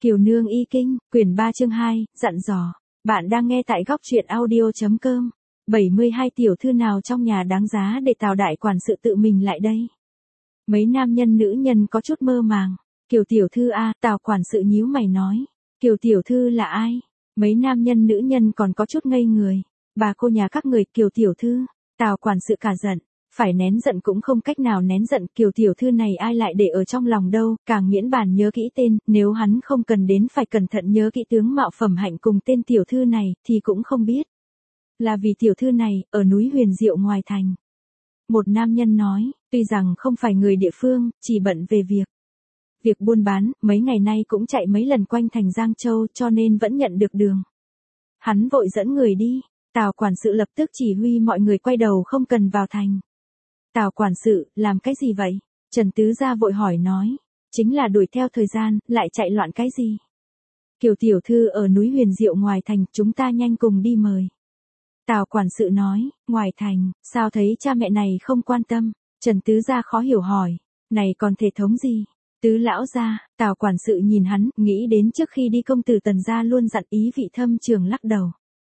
Kiều Nương Y Kinh, quyển 3 chương 2, dặn dò. Bạn đang nghe tại góc truyện audio.com. 72 tiểu thư nào trong nhà đáng giá để Tào đại quản sự tự mình lại đây? Mấy nam nhân nữ nhân có chút mơ màng. Kiều tiểu thư a, Tào quản sự nhíu mày nói. Kiều tiểu thư là ai? Mấy nam nhân nữ nhân còn có chút ngây người. Bà cô nhà các người, Kiều tiểu thư. Tào quản sự cả giận. Phải nén giận cũng không cách nào nén giận, Kiều tiểu thư này ai lại để ở trong lòng đâu, càng miễn bàn nhớ kỹ tên, nếu hắn không cần đến phải cẩn thận nhớ kỹ tướng mạo phẩm hạnh cùng tên tiểu thư này, thì cũng không biết. Là vì tiểu thư này, ở núi Huyền Diệu ngoài thành. Một nam nhân nói, tuy rằng không phải người địa phương, chỉ bận về việc buôn bán, mấy ngày nay cũng chạy mấy lần quanh thành Giang Châu cho nên vẫn nhận được đường. Hắn vội dẫn người đi, Tào quản sự lập tức chỉ huy mọi người quay đầu không cần vào thành. Tào quản sự, làm cái gì vậy? Trần Tứ Gia vội hỏi nói. Chính là đuổi theo thời gian, lại chạy loạn cái gì? Kiều tiểu thư ở núi Huyền Diệu ngoài thành, chúng ta nhanh cùng đi mời. Tào quản sự nói, ngoài thành, sao thấy cha mẹ này không quan tâm? Trần Tứ Gia khó hiểu hỏi, này còn thể thống gì? Tứ lão gia, Tào quản sự nhìn hắn, nghĩ đến trước khi đi công tử Tần gia luôn dặn ý vị thâm trường lắc đầu.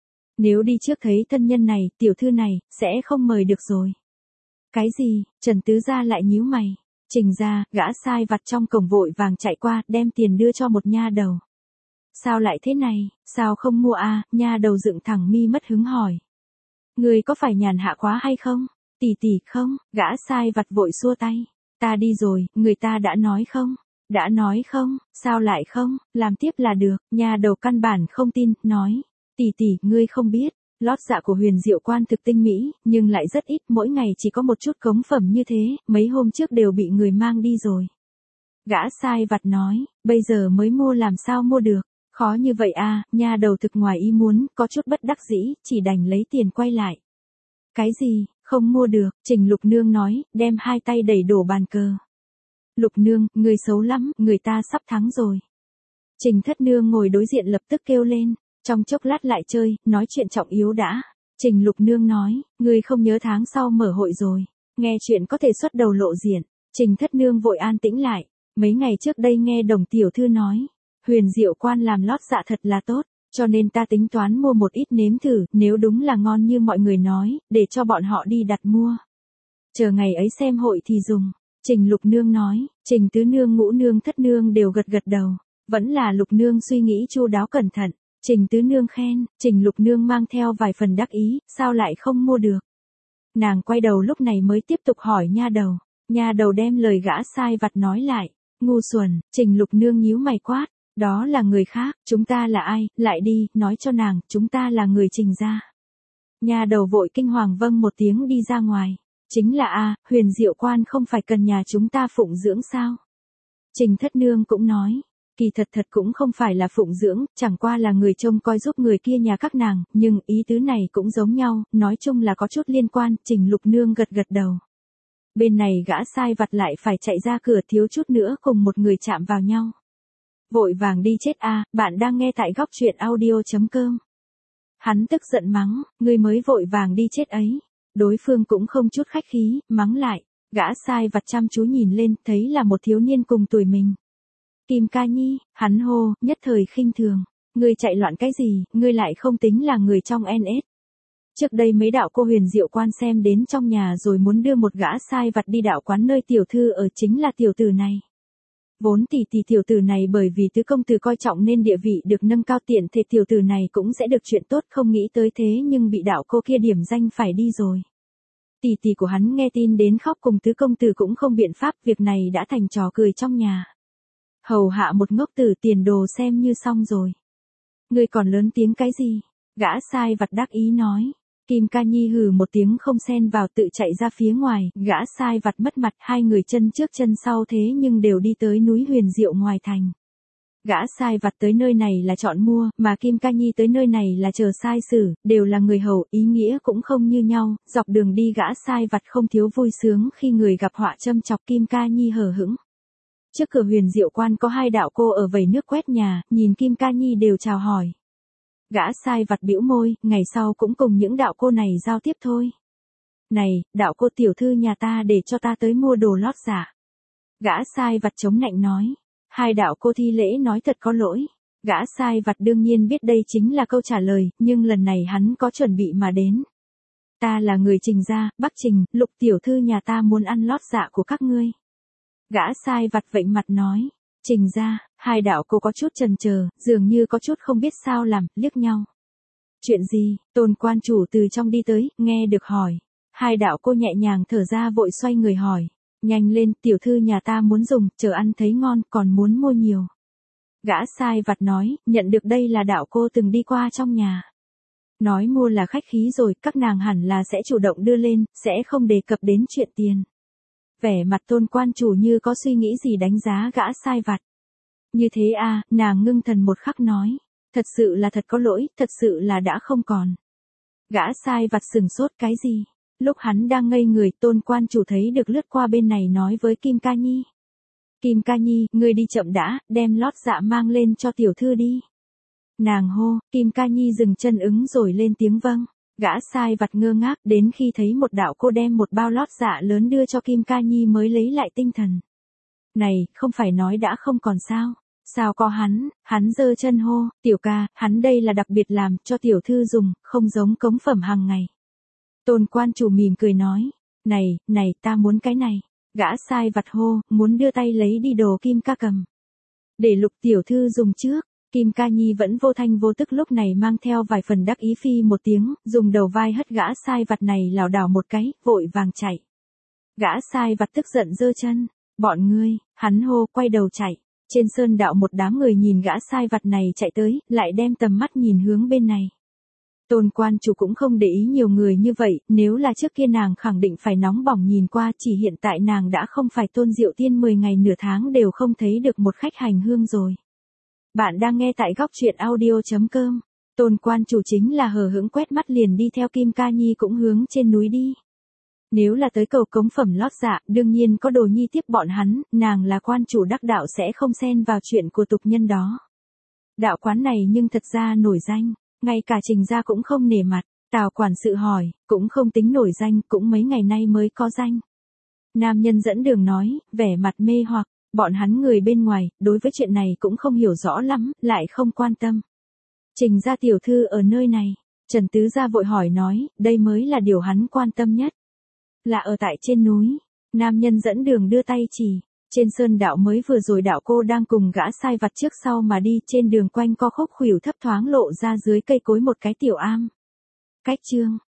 Nếu đi trước thấy thân nhân này, tiểu thư này, sẽ không mời được rồi. Cái gì? Trần Tứ Gia lại nhíu mày. Trình ra, gã sai vặt trong cổng vội vàng chạy qua, đem tiền đưa cho một nha đầu. Sao lại thế này, sao không mua a? Nha đầu dựng thẳng mi mất hứng hỏi. Người có phải nhàn hạ quá hay không? Tỷ tỷ không, gã sai vặt vội xua tay. Ta đi rồi, người ta đã nói không? Đã nói không, sao lại không, làm tiếp là được. Nha đầu căn bản không tin, nói. Tỷ tỷ, ngươi không biết. Lót dạ của Huyền Diệu quan thực tinh mỹ, nhưng lại rất ít, mỗi ngày chỉ có một chút cống phẩm như thế, mấy hôm trước đều bị người mang đi rồi. Gã sai vặt nói, bây giờ mới mua làm sao mua được, khó như vậy à, nha đầu thực ngoài ý muốn, có chút bất đắc dĩ, chỉ đành lấy tiền quay lại. Cái gì, không mua được, Trình Lục Nương nói, đem hai tay đẩy đổ bàn cờ. Lục Nương, người xấu lắm, người ta sắp thắng rồi. Trình Thất Nương ngồi đối diện lập tức kêu lên. Trong chốc lát lại chơi, nói chuyện trọng yếu đã. Trình Lục Nương nói, ngươi không nhớ tháng sau mở hội rồi. Nghe chuyện có thể xuất đầu lộ diện. Trình Thất Nương vội an tĩnh lại. Mấy ngày trước đây nghe Đồng tiểu thư nói. Huyền Diệu quan làm lót dạ thật là tốt. Cho nên ta tính toán mua một ít nếm thử. Nếu đúng là ngon như mọi người nói, để cho bọn họ đi đặt mua. Chờ ngày ấy xem hội thì dùng. Trình Lục Nương nói. Trình Tứ Nương, Ngũ Nương, Thất Nương đều gật gật đầu. Vẫn là Lục Nương suy nghĩ chu đáo cẩn thận. Trình Tứ Nương khen, Trình Lục Nương mang theo vài phần đắc ý, sao lại không mua được. Nàng quay đầu lúc này mới tiếp tục hỏi nha đầu. Nha đầu đem lời gã sai vặt nói lại. Ngu xuẩn, Trình Lục Nương nhíu mày quát. Đó là người khác, chúng ta là ai, lại đi, nói cho nàng, chúng ta là người Trình gia. Nha đầu vội kinh hoàng vâng một tiếng đi ra ngoài. Chính là a, Huyền Diệu quan không phải cần nhà chúng ta phụng dưỡng sao. Trình Thất Nương cũng nói. Kỳ thật cũng không phải là phụng dưỡng, chẳng qua là người trông coi giúp người kia nhà các nàng, nhưng ý tứ này cũng giống nhau, nói chung là có chút liên quan, Trình Lục Nương gật gật đầu. Bên này gã sai vặt lại phải chạy ra cửa thiếu chút nữa cùng một người chạm vào nhau. Vội vàng đi chết a, bạn đang nghe tại góc truyện audio.com. Hắn tức giận mắng, ngươi mới vội vàng đi chết ấy. Đối phương cũng không chút khách khí, mắng lại, gã sai vặt chăm chú nhìn lên, thấy là một thiếu niên cùng tuổi mình. Kim Ca Nhi, hắn hô, nhất thời khinh thường. Ngươi chạy loạn cái gì, ngươi lại không tính là người trong NS. Trước đây mấy đạo cô Huyền Diệu quan xem đến trong nhà rồi muốn đưa một gã sai vặt đi đạo quán nơi tiểu thư ở chính là tiểu tử này. Vốn tỷ tiểu tử này bởi vì tứ công tử coi trọng nên địa vị được nâng cao, tiện thể tiểu tử này cũng sẽ được chuyện tốt, không nghĩ tới thế nhưng bị đạo cô kia điểm danh phải đi rồi. Tỷ của hắn nghe tin đến khóc, cùng tứ công tử cũng không biện pháp, việc này đã thành trò cười trong nhà. Hầu hạ một ngốc tử, tiền đồ xem như xong rồi. Ngươi còn lớn tiếng cái gì? Gã sai vặt đắc ý nói. Kim Ca Nhi hừ một tiếng không xen vào, tự chạy ra phía ngoài, gã sai vặt mất mặt, hai người chân trước chân sau thế nhưng đều đi tới núi Huyền Diệu ngoài thành. Gã sai vặt tới nơi này là chọn mua, mà Kim Ca Nhi tới nơi này là chờ sai xử, đều là người hầu, ý nghĩa cũng không như nhau, dọc đường đi gã sai vặt không thiếu vui sướng khi người gặp họa châm chọc Kim Ca Nhi hờ hững. Trước cửa Huyền Diệu quan có hai đạo cô ở vẩy nước quét nhà, nhìn Kim Ca Nhi đều chào hỏi. Gã sai vặt bĩu môi, ngày sau cũng cùng những đạo cô này giao tiếp thôi. Này, đạo cô tiểu thư nhà ta để cho ta tới mua đồ lót giả. Gã sai vặt chống nạnh nói. Hai đạo cô thi lễ nói thật có lỗi. Gã sai vặt đương nhiên biết đây chính là câu trả lời, nhưng lần này hắn có chuẩn bị mà đến. Ta là người Trình gia, Bắc Trình, Lục tiểu thư nhà ta muốn ăn lót dạ của các ngươi. Gã sai vặt vệnh mặt nói. Trình gia, hai đạo cô có chút chần chờ, dường như có chút không biết sao làm, liếc nhau. Chuyện gì? Tôn quan chủ từ trong đi tới, nghe được hỏi. Hai đạo cô nhẹ nhàng thở ra vội xoay người hỏi. Nhanh lên, tiểu thư nhà ta muốn dùng, chờ ăn thấy ngon, còn muốn mua nhiều. Gã sai vặt nói, nhận được đây là đạo cô từng đi qua trong nhà. Nói mua là khách khí rồi, các nàng hẳn là sẽ chủ động đưa lên, sẽ không đề cập đến chuyện tiền. Vẻ mặt tôn quan chủ như có suy nghĩ gì đánh giá gã sai vặt. Như thế à, nàng ngưng thần một khắc nói. Thật sự là thật có lỗi, thật sự là đã không còn. Gã sai vặt sừng sốt cái gì? Lúc hắn đang ngây người, tôn quan chủ thấy được lướt qua bên này nói với Kim Ca Nhi. Kim Ca Nhi, ngươi đi chậm đã, đem lót dạ mang lên cho tiểu thư đi. Nàng hô, Kim Ca Nhi dừng chân ứng rồi lên tiếng vâng. Gã sai vặt ngơ ngác đến khi thấy một đạo cô đem một bao lót dạ lớn đưa cho Kim Ca Nhi mới lấy lại tinh thần. Này, không phải nói đã không còn sao? Sao có hắn giơ chân hô, tiểu ca, hắn đây là đặc biệt làm cho tiểu thư dùng, không giống cống phẩm hàng ngày. Tôn quan chủ mỉm cười nói, này, ta muốn cái này. Gã sai vặt hô, muốn đưa tay lấy đi đồ Kim Ca cầm. Để Lục tiểu thư dùng trước. Kim Ca Nhi vẫn vô thanh vô tức lúc này mang theo vài phần đắc ý phi một tiếng, dùng đầu vai hất gã sai vặt này lảo đảo một cái, vội vàng chạy. Gã sai vặt tức giận giơ chân, bọn ngươi, hắn hô quay đầu chạy. Trên sơn đạo một đám người nhìn gã sai vặt này chạy tới, lại đem tầm mắt nhìn hướng bên này. Tôn quan chủ cũng không để ý nhiều người như vậy, nếu là trước kia nàng khẳng định phải nóng bỏng nhìn qua, chỉ hiện tại nàng đã không phải Tôn Diệu Tiên 10 ngày nửa tháng đều không thấy được một khách hành hương rồi. Bạn đang nghe tại góc truyện audio.com. Tôn quan chủ chính là hờ hững quét mắt liền đi theo Kim Ca Nhi cũng hướng trên núi đi. Nếu là tới cầu cống phẩm lót dạ, đương nhiên có Đồ Nhi tiếp bọn hắn, nàng là quan chủ đắc đạo sẽ không xen vào chuyện của tục nhân đó. Đạo quán này nhưng thật ra nổi danh, ngay cả Trình gia cũng không nể mặt. Tào quản sự hỏi, cũng không tính nổi danh, cũng mấy ngày nay mới có danh. Nam nhân dẫn đường nói, vẻ mặt mê hoặc. Bọn hắn người bên ngoài, đối với chuyện này cũng không hiểu rõ lắm, lại không quan tâm. Trình gia tiểu thư ở nơi này. Trần Tứ gia vội hỏi nói, đây mới là điều hắn quan tâm nhất. Là ở tại trên núi. Nam nhân dẫn đường đưa tay chỉ. Trên sơn đạo mới vừa rồi đạo cô đang cùng gã sai vặt trước sau mà đi trên đường quanh co khúc khuỷu thấp thoáng lộ ra dưới cây cối một cái tiểu am. Cách chương.